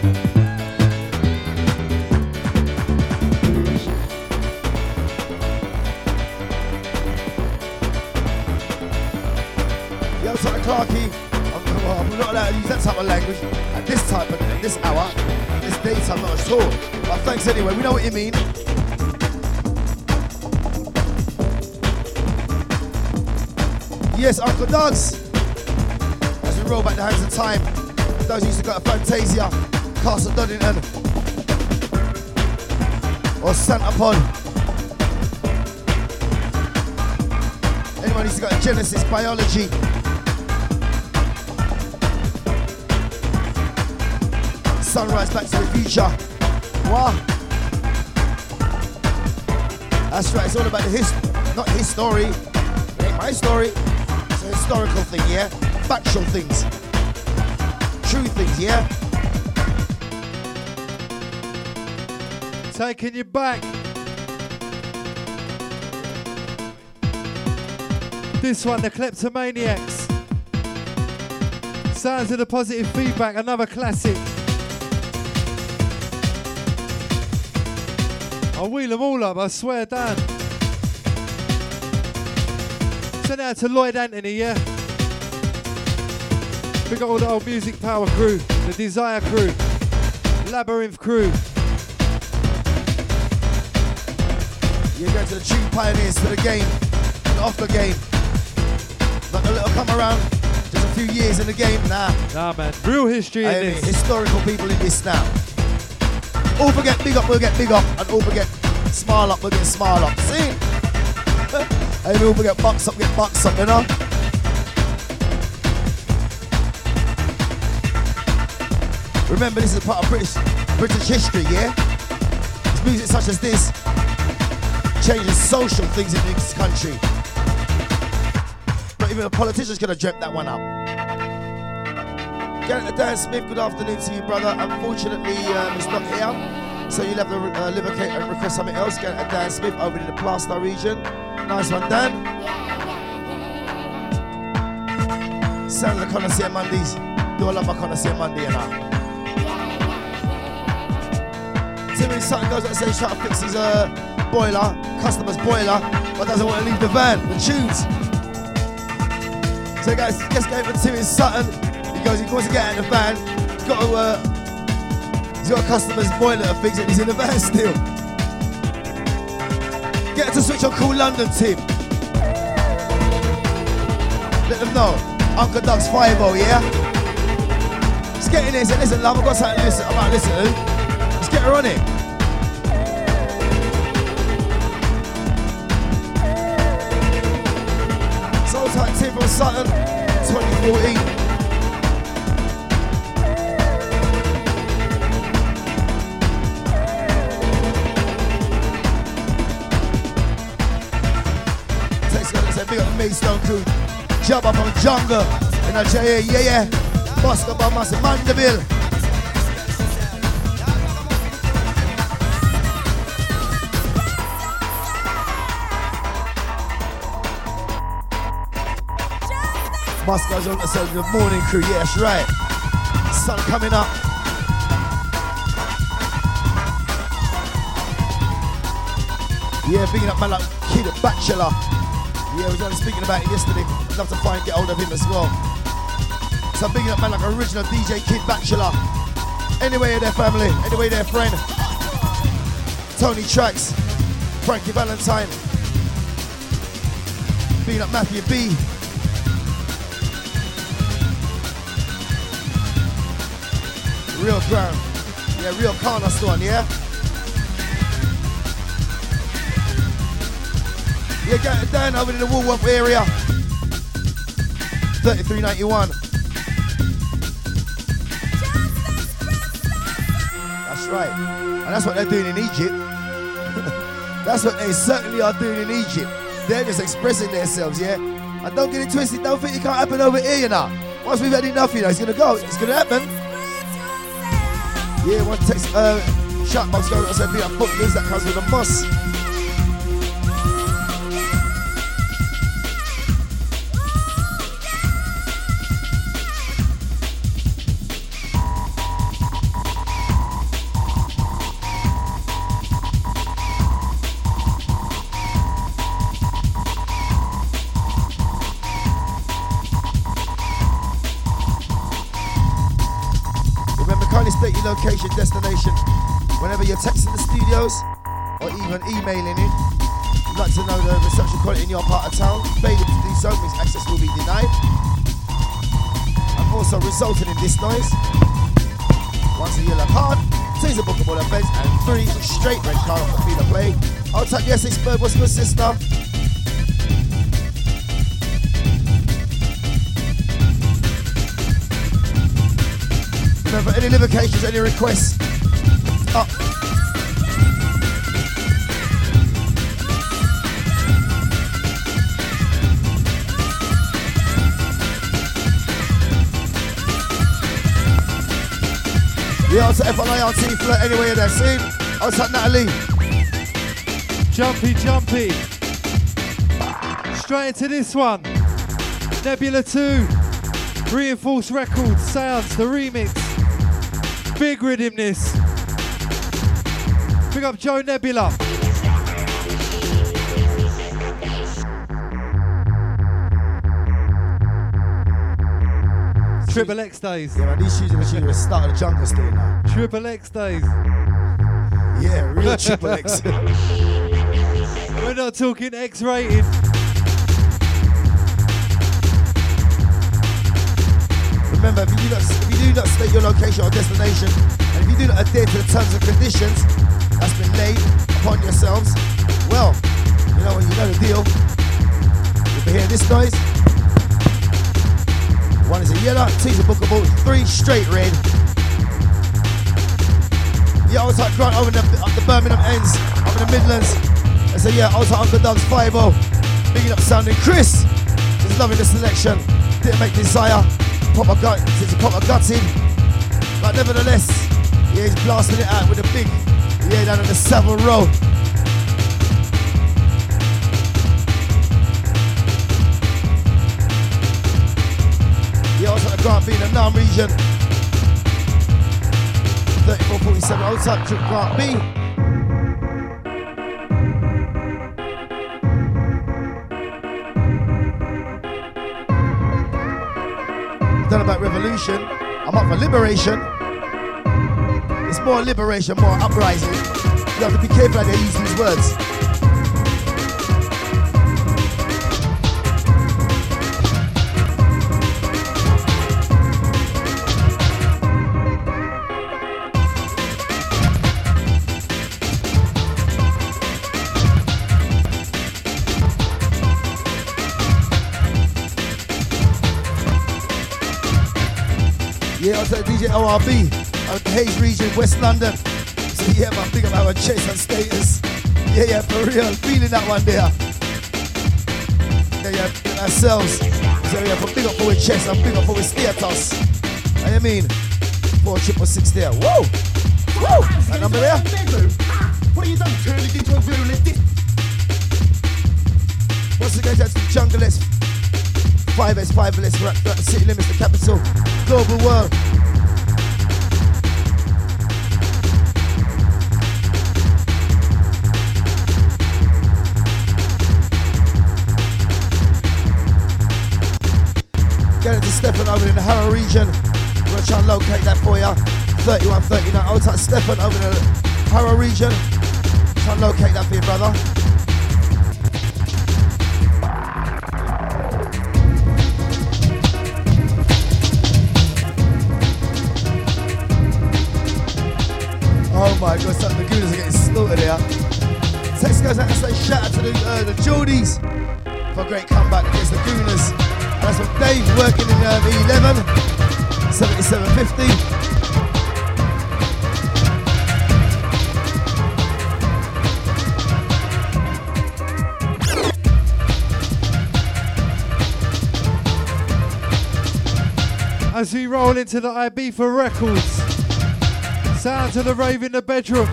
Clarky, I'm not allowed to use that type of language at this time, but at this hour, at this date, I'm not sure. But thanks anyway, we know what you mean. Yes, Uncle Doug's. As we roll back the hands of time, those who used to go to Fantasia, Castle Donington, or Santa Pond. Anyone who's got Genesis Biology. Sunrise, Back to the Future. Wow. That's right, it's all about the not his story. It ain't my story. It's a historical thing, yeah? Factual things. True things, yeah? Taking you back. This one, the Kleptomaniacs. Sounds of the positive feedback, another classic. I'll wheel them all up, I swear down. Send out to Lloyd Anthony, yeah? We got all the old Music Power crew, the Desire crew, Labyrinth crew. You're going to the true pioneers for the game and off the game. Not a little come around, just a few years in the game, nah. Nah, man, real history in this. Historical people in this now. All forget big up, we'll get big up, and all forget smile up, we'll get smile up. See? And we all forget box up, get box up, you know? Remember, this is part of British history, yeah? It's music such as this changes social things in this country. Not even the politicians could have dreamt that one up. Dan Smith, good afternoon to you, brother. Unfortunately, he's not here, so you'll have to livocate and request something else. Get Dan Smith over in the Plaster region. Nice one, Dan. Sound of the Connoisseur Mondays. Do I love my Connoisseur Monday and that? Timmy Sutton goes out and says, trying to fix his boiler, customer's boiler, but doesn't want to leave the van, the tunes. So guys, just going for Timmy Sutton. He wants to get out of the van. He's got a customer's boiler to fix and he's in the van still. Get her to switch on Cool London, Tim. Let them know. Uncle Doug's 5-0, yeah? Just get in there and say, listen, love, I've got something to listen about listen to. Let's get her on it. Soul Tight Tim from Sutton, 2014. Big up the Maidstone crew. Jump up from Jungle. In Nigeria, yeah. Bosco Bombas, Mandeville. Moscow's on the morning crew, yeah, that's right. Sun coming up. Yeah, bigging up man like Kid Bachelor. Yeah, we was only speaking about it yesterday. I'd love to get hold of him as well. So I'm bigging up man like original DJ Kid Bachelor. Anyway, their family, anyway, their friend. Tony Tracks, Frankie Valentine. Bigging up Matthew B. Real ground. Yeah, real cornerstone, yeah? Yeah, get it down over in the Woolworth area. 3391. That's right. And that's what they're doing in Egypt. That's what they certainly are doing in Egypt. They're just expressing themselves, yeah? And don't get it twisted. Don't think it can't happen over here, you know. Once we've had enough, you know, it's going to go. It's going to happen. Yeah, one text, Shotbox going to say, be a bookings that comes with a bus. Location, destination. Whenever you're texting the studios or even emailing in, you'd like to know the reception quality in your part of town. Failing to do so means access will be denied. And also resulting in this noise. Once a yellow card, 2 is a bookable event, and 3 straight red card off the feeder play. I'll type yes, it's Bird, what's good, sister? Remember, any livocations, any requests, up. Yeah, I'll take FLIRT, flirt anywhere there, see? I'll take Natalie. Jumpy. Straight into this one. Nebula 2. Reinforced Records, Sounds, the remix. Big rhythm this. Big up Joe Nebula. Triple X days. Yeah, man, these shoes are the shoes at the start of the jungle still now. Triple X days. Yeah, real Triple X. We're not talking X-rated. Remember, if you do not state your location or destination, and if you do not adhere to the terms and conditions that's been laid upon yourselves, well, you know the deal. You'll be hearing this noise. 1 is a yellow, 2 is a bookable, 3 straight red. Yeah, I was like Grant over the Birmingham ends, up in the Midlands. I said, yeah, I was like Uncle Doug's 5-0. Bigging up sounding. Chris is loving the selection. Didn't make desire. Pop my gut, since he pop my guts in. But nevertheless, yeah, he's blasting it out with a big, yeah, down in the Savile Row. Yeah, I was like Grant being a Nam region. 3447, old type trip Grant B. Done about revolution. I'm up for liberation. It's more liberation, more uprising. You have to be careful how they use these words. Yeah, I was at DJ ORB out of the Hayes region, West London. So yeah, man, big up our chase and status. Yeah, for real, feeling that one there. Yeah, feeling ourselves. So yeah, for big up for his chest and big up for his status. How you mean? 4666 there. Whoa! Whoa! That number there? What have you done? Turned it into a virulent disc. Once again, that's the Junglettes. 5S, 5LS, we're at the city limits, the capital, global world. Getting to Stefan over in the Harrow region. We're going to try and locate that for you. 3139. I'll touch Stefan over in the Harrow region. Try and locate that for you, brother. Oh my God, some of the Gooners are getting slaughtered here. Text goes out and say shout out to the Geordies for a great comeback against the Gooners. And that's from Dave working in 11, 7750. As we roll into the Ibiza Records. Sound to the rave in the bedroom.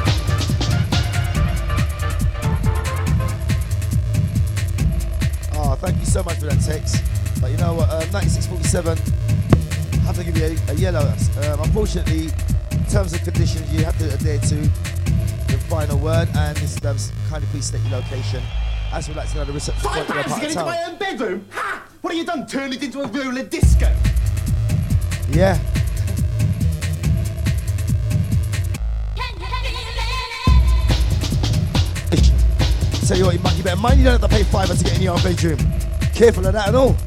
Oh, thank you so much for that text. But you know what, 9647, I have to give you a yellow. Unfortunately, terms and conditions, you have to adhere to the final word, and this kindly please state your location. As we'd like to know the reception point £5 to to get into my own bedroom? Ha! What have you done? Turned it into a virulent disco? Yeah. Tell you what, you better mind you don't have to pay £5 to get in your own bedroom. Careful of that at all.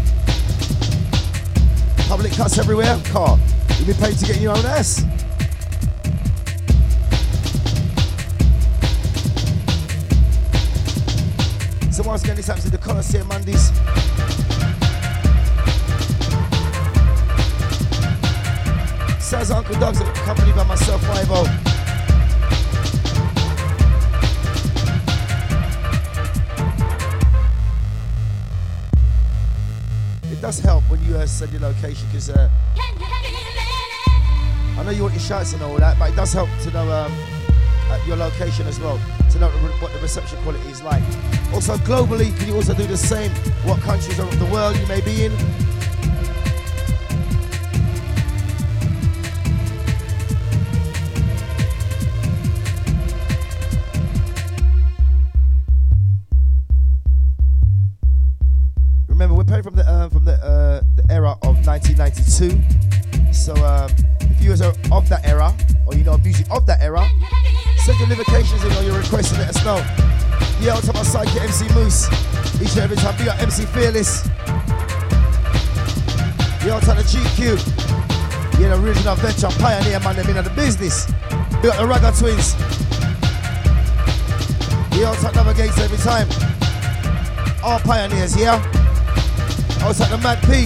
Public cuts everywhere. Car. You'll be paid to get in your own ass. So once again, this happens to the Coliseum Mondays. Sounds like Uncle Doug's accompanied by myself, 5-0. It does help when you send your location, because I know you want your shouts and all that, but it does help to know your location as well, to know what the reception quality is like. Also globally, can you also do the same? What countries of the world you may be in? 92. So if you was of that era, or you know music of that era, send your livocations in or your requests and let us know. Yeah, I'll tell my sidekick MC Moose. Each and every time, we got MC Fearless. Yeah, I'll tell the GQ. Yeah, the original venture pioneer man, they've been in the business. We got the Ragga Twins. Yeah, I'll tell Navigates every time. All pioneers, yeah? I'll tell the Mad P.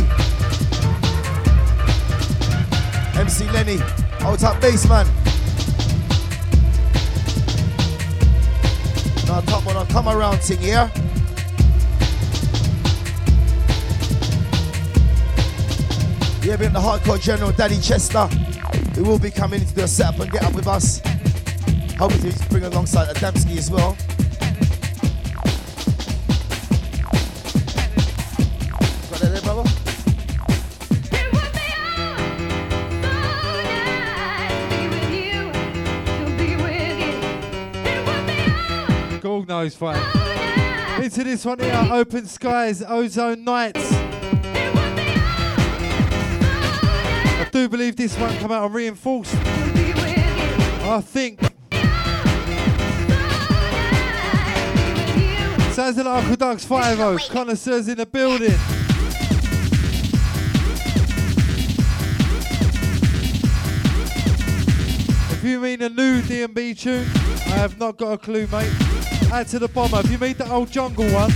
MC Lenny. I'll tell Bassman. Now top one on come around thing, yeah? Yeah, being the hardcore general, Daddy Chester. He will be coming to do a setup and get up with us. Hopefully to bring alongside Adamski as well. Got that there, brother? Gold knows fine. Into this one here, Open Skies, Ozone Nights. I do believe this one come out on Reinforced. I think. Sounds like Uncle Doug's 5-0. Connoisseurs in the building. If you mean a new D&B tune, I have not got a clue, mate. Add to the bomber. If you mean the old jungle one.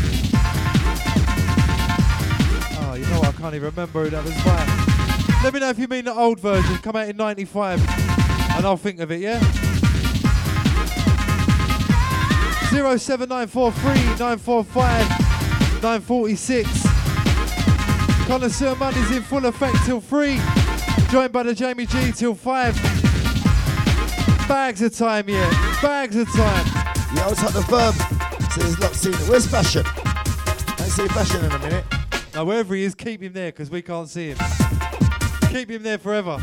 Oh, you know what? I can't even remember who that was by. Let me know if you mean the old version. Come out in 95. And I'll think of it, yeah? 07943 945 946. Connoisseur Mondays in full effect till 3. Joined by the Jamie G till 5. Bags of time, yeah. Bags of time. Yeah, I'll take the verb. Says look, see, where's Fashion? I ain't see Fashion in a minute. Now, wherever he is, keep him there because we can't see him. Keep him there forever.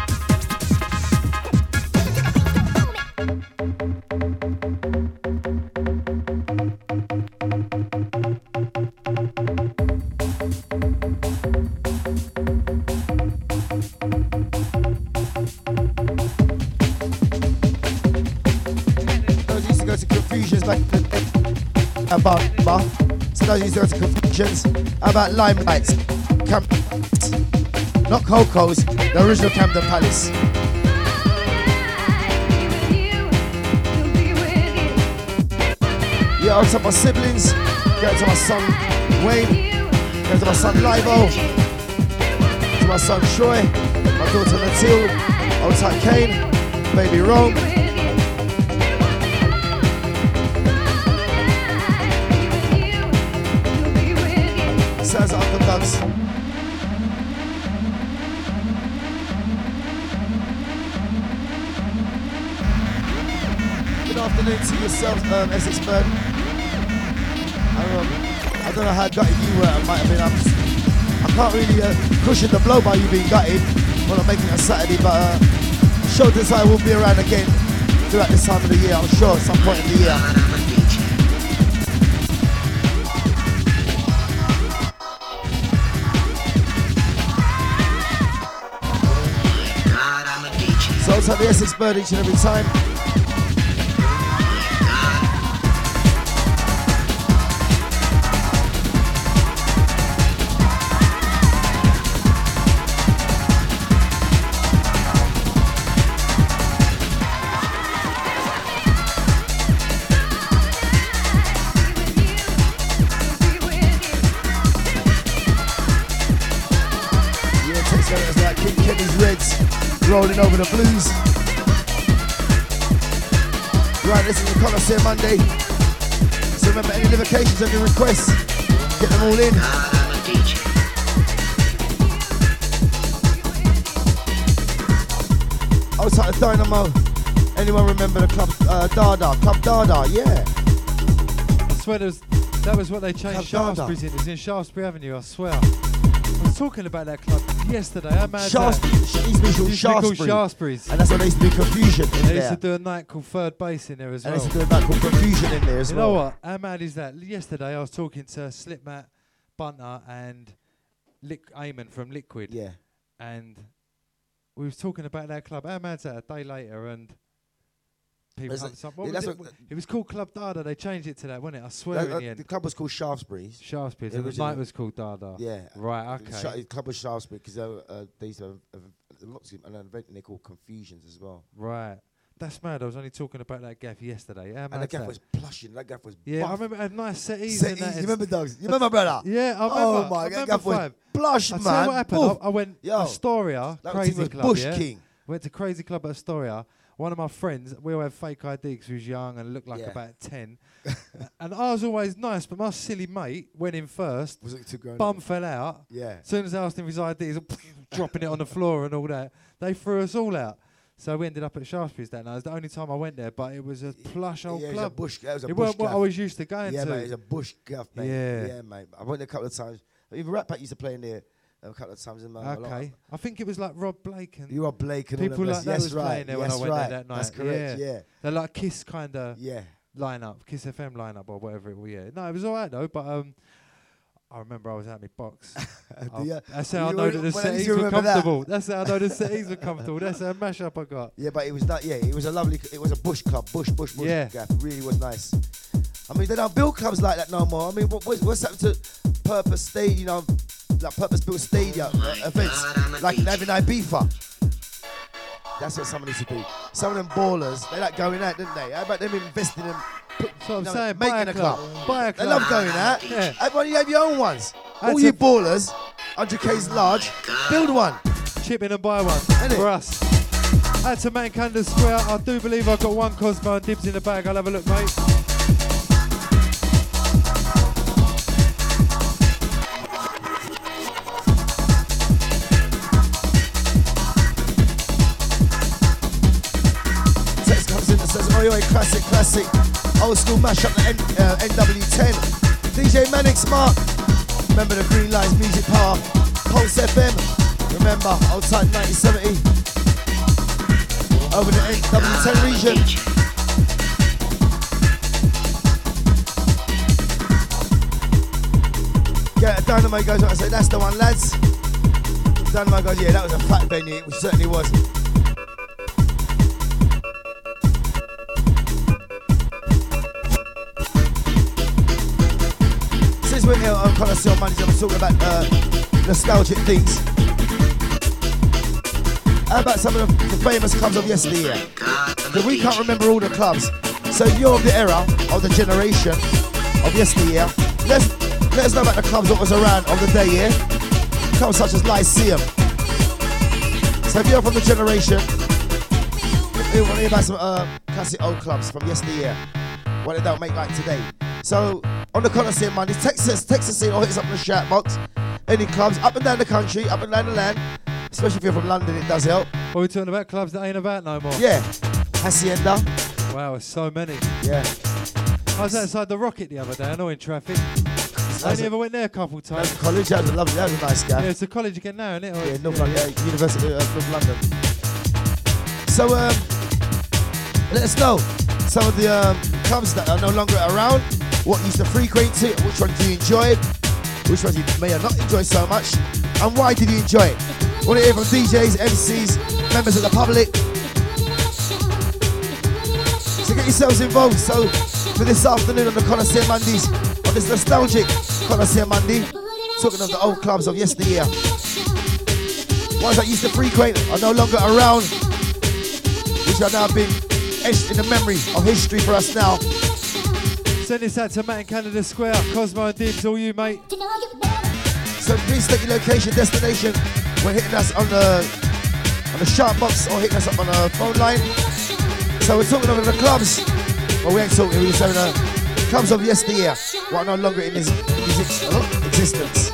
Those used to go to confusions back in the day. So those used to go to confusions about limelights. Not Coco's, the original Camden Palace. Yeah, I'll tell my siblings, get to my son Wayne, get to my son Livo, to my son Troy, my daughter Mathilde, I'll tell Kane, baby Rome. Sounds like Uncle Doug's. Good afternoon to yourself, Essex Bird. I don't know how gutted you were. It might have been. I can't really cushion the blow by you being gutted when I'm making it a Saturday, but show this I will be around again throughout this time of the year. I'm sure at some point in the year. So I'll take the Essex Bird each and every time. Rolling over the blues. Right, this is the Connoisseur Monday. So remember, any livocations, any requests, get them all in. Outside of Dynamo, anyone remember the Club Dada? Club Dada, yeah. I swear that was what they changed Shaftesbury's in. It's in Shaftesbury Avenue, I swear. I was talking about that club yesterday. How mad Shaftesbury's. And that's why they used to do Confusion in there. They used to do a night called Third Base in there as well. And they used to do a night called Confusion in there as well. You know what? How mad is that? Yesterday I was talking to Slipmat, Bunter and Eamon from Liquid. Yeah. and we was talking about that club. How mad's that? A day later, and people had some. What was it? It was called Club Dada. They changed it to that, wasn't it? I swear. In the end, the club was called Shaftesbury's. Shaftesbury's. And the night was called Dada. Yeah. Right. Okay. The club was Shaftesbury because they used to have lots of an event they called Confusions as well. Right. That's mad. I was only talking about that gaff yesterday. How and the gaff was plushing. That gaff was yeah, buff. I remember it had nice settees. You remember those? You remember, brother? Yeah, I remember. Oh my God, gaff was plush, man. I tell you what happened. I went Yo, Astoria, Crazy Club. Bush yeah? King. Went to Crazy Club at Astoria. One of my friends, we all had fake ID because we was young and looked like about 10. And I was always nice, but my silly mate went in first. Was it too grown Bum fell out. Yeah. As soon as I asked him for his ID, he's dropping it on the floor and all that. They threw us all out. So we ended up at Shaftesbury's that night. It was the only time I went there, but it was a plush old club. It was a bush. That was a it bush weren't what I was used to going to. Yeah, mate, it was a bush gaff, mate. Yeah, mate. I went there a couple of times. Even Rat Pack used to play in there a couple of times. Okay. I think it was like Rob Blake and Rob Blake and people all like that was playing there when I went there that night. That's correct. Yeah. They're like Kiss kind of Yeah. lineup, Kiss FM lineup or whatever it was. Yeah. No, it was all right though. But I remember I was at my box. That's how I know that the settees were comfortable. That's how I know the settees were comfortable. That's a mashup I got. Yeah, but it was that. Yeah, it was a lovely. It was a bush club, bush yeah. gaff. It really was nice. I mean, they don't build clubs like that no more. I mean, what's happened to purpose stadium? You know, like purpose-built stadium events, like having Ibiza. That's what someone needs to do. Some of them ballers, they like going out, didn't they? How about them investing in? So I'm saying, making a club. Buy a club. They love going out. Yeah. Everybody have your own ones. All you ballers, 100K's large, build one. Chip in and buy one for us. Add to Mankanda Square. I do believe I've got one Cosmo and dibs in the bag. I'll have a look, mate. Text comes in and says, oi, oi, classic. Old school mashup, the NW10. DJ Manic Smart. Remember the Green Lights Music Power. Pulse FM. Remember, old type 9070. Over the NW10 region. Yeah, Dynamite goes on and say, that's the one, lads. Dynamite goes, yeah, that was a fat venue. It certainly was. Since we're here on Connoisseur Mondays, I'm talking about nostalgic things. How about some of the famous clubs of yesteryear? Because we can't remember all the clubs. So you're of the era, of the generation of yesteryear. Let us know about the clubs that was around on the day, yeah? Clubs such as Lyceum. So if you're from the generation, we want to hear about some classic old clubs from yesteryear. What they don't make like today. So on the Connoisseur Mondays, text us in or hit us up in the chat box. Any clubs up and down the country, up and down the land. Especially if you're from London, it does help. Well, we're talking about clubs that ain't about no more. Yeah. Hacienda. Wow, there's so many. Yeah. I was outside the Rocket the other day, I know in traffic. I only ever went there a couple of times. College, that was lovely, that was a nice guy. Yeah, it's a college again now, isn't it? Yeah, North London, University of North London. So, let us know some of the clubs that are no longer around, what you used to frequent it, which ones do you enjoy, which ones you may have not enjoyed so much, and why did you enjoy it? Want to hear from DJs, MCs, members of the public. So get yourselves involved. So for this afternoon on the Connoisseur Mondays, on this nostalgic Connoisseur Monday, talking of the old clubs of yesteryear. Ones that used to frequent are no longer around, which are now being etched in the memory of history for us now. Send this out to Matt in Canada Square, Cosmo and Dibs, all you, mate. So please state your location, destination when hitting us on the sharp box or hitting us up on the phone line. So we're talking about the clubs. Well, we ain't talking, we're saying the clubs of yesteryear, what are no longer in existence.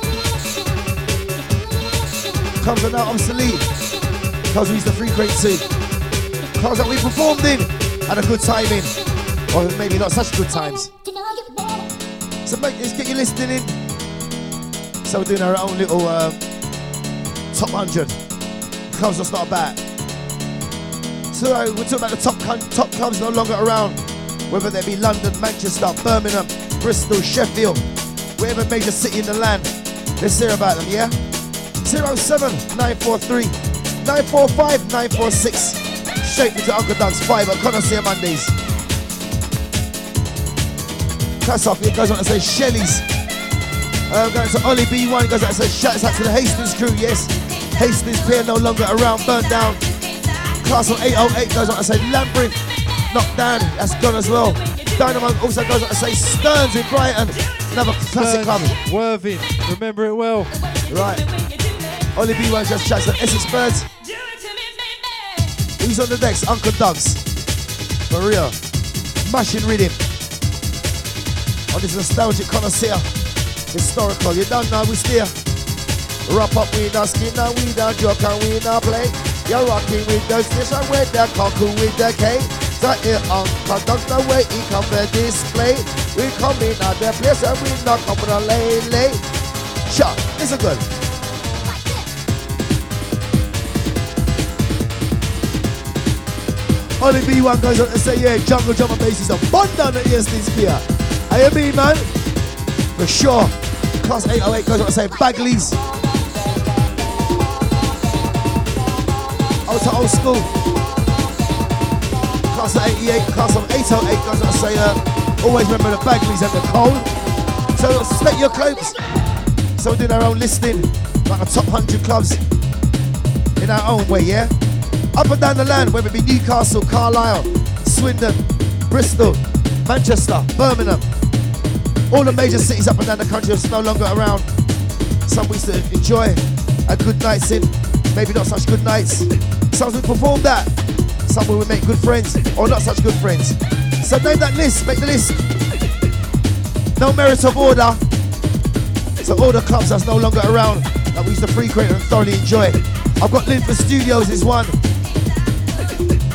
Clubs are now obsolete. Clubs we used to frequent to. Clubs that we performed in, had a good time in. Or maybe not such good times. So let's get you listening in. So we're doing our own little top 100. Clubs that's not bad. So we're talking about the top clubs no longer around. Whether they be London, Manchester, Birmingham, Bristol, Sheffield, whatever major city in the land. Let's hear about them, yeah? 07 943 945 946. Straight into Uncle Doug's 5 at Connoisseur Mondays. Cuss off, it goes on to say Shelley's. Going to Ollie B1, goes on to say shouts out to the Hastings crew, yes. Hastings Pier no longer around, burned down. Castle 808 goes on to say Labyrinth, knocked down, that's gone as well. Dynamo also goes on to say Stearns in Brighton, another classic club. Worthing, remember it well. Right. Ollie B1 just shouts to Essex Birds. Who's on the decks? Uncle Doug's. For real. Mashing rhythm. On this nostalgic connoisseur. Historical. You don't know we steer. Wrap up with the skin and we the joke and we the play. You're rocking with the station with the cockle with the K. So here Uncle Doug's the way he come to display. We come in at the place and we not come to lay. Sure, it's a good. Only B1 goes on to say, yeah, jungle drum and bass is a bun down the Hastings Pier. Are you me, man? For sure. Class 808 goes on to say Bagley's. Old to old school. Class of 88, class of 808 goes on to say, always remember the Bagleys and the cold. So state your clothes. So we're doing our own listing, like the top 100 clubs in our own way, yeah? Up and down the land, whether it be Newcastle, Carlisle, Swindon, Bristol, Manchester, Birmingham. All the major cities up and down the country are no longer around. Some we used to enjoy a good nights in, maybe not such good nights. Some we perform that. Some we make good friends, or not such good friends. So name that list, make the list. No merit of order. So all the clubs that's no longer around, that we used to frequent and thoroughly enjoy. I've got Linford Studios is one.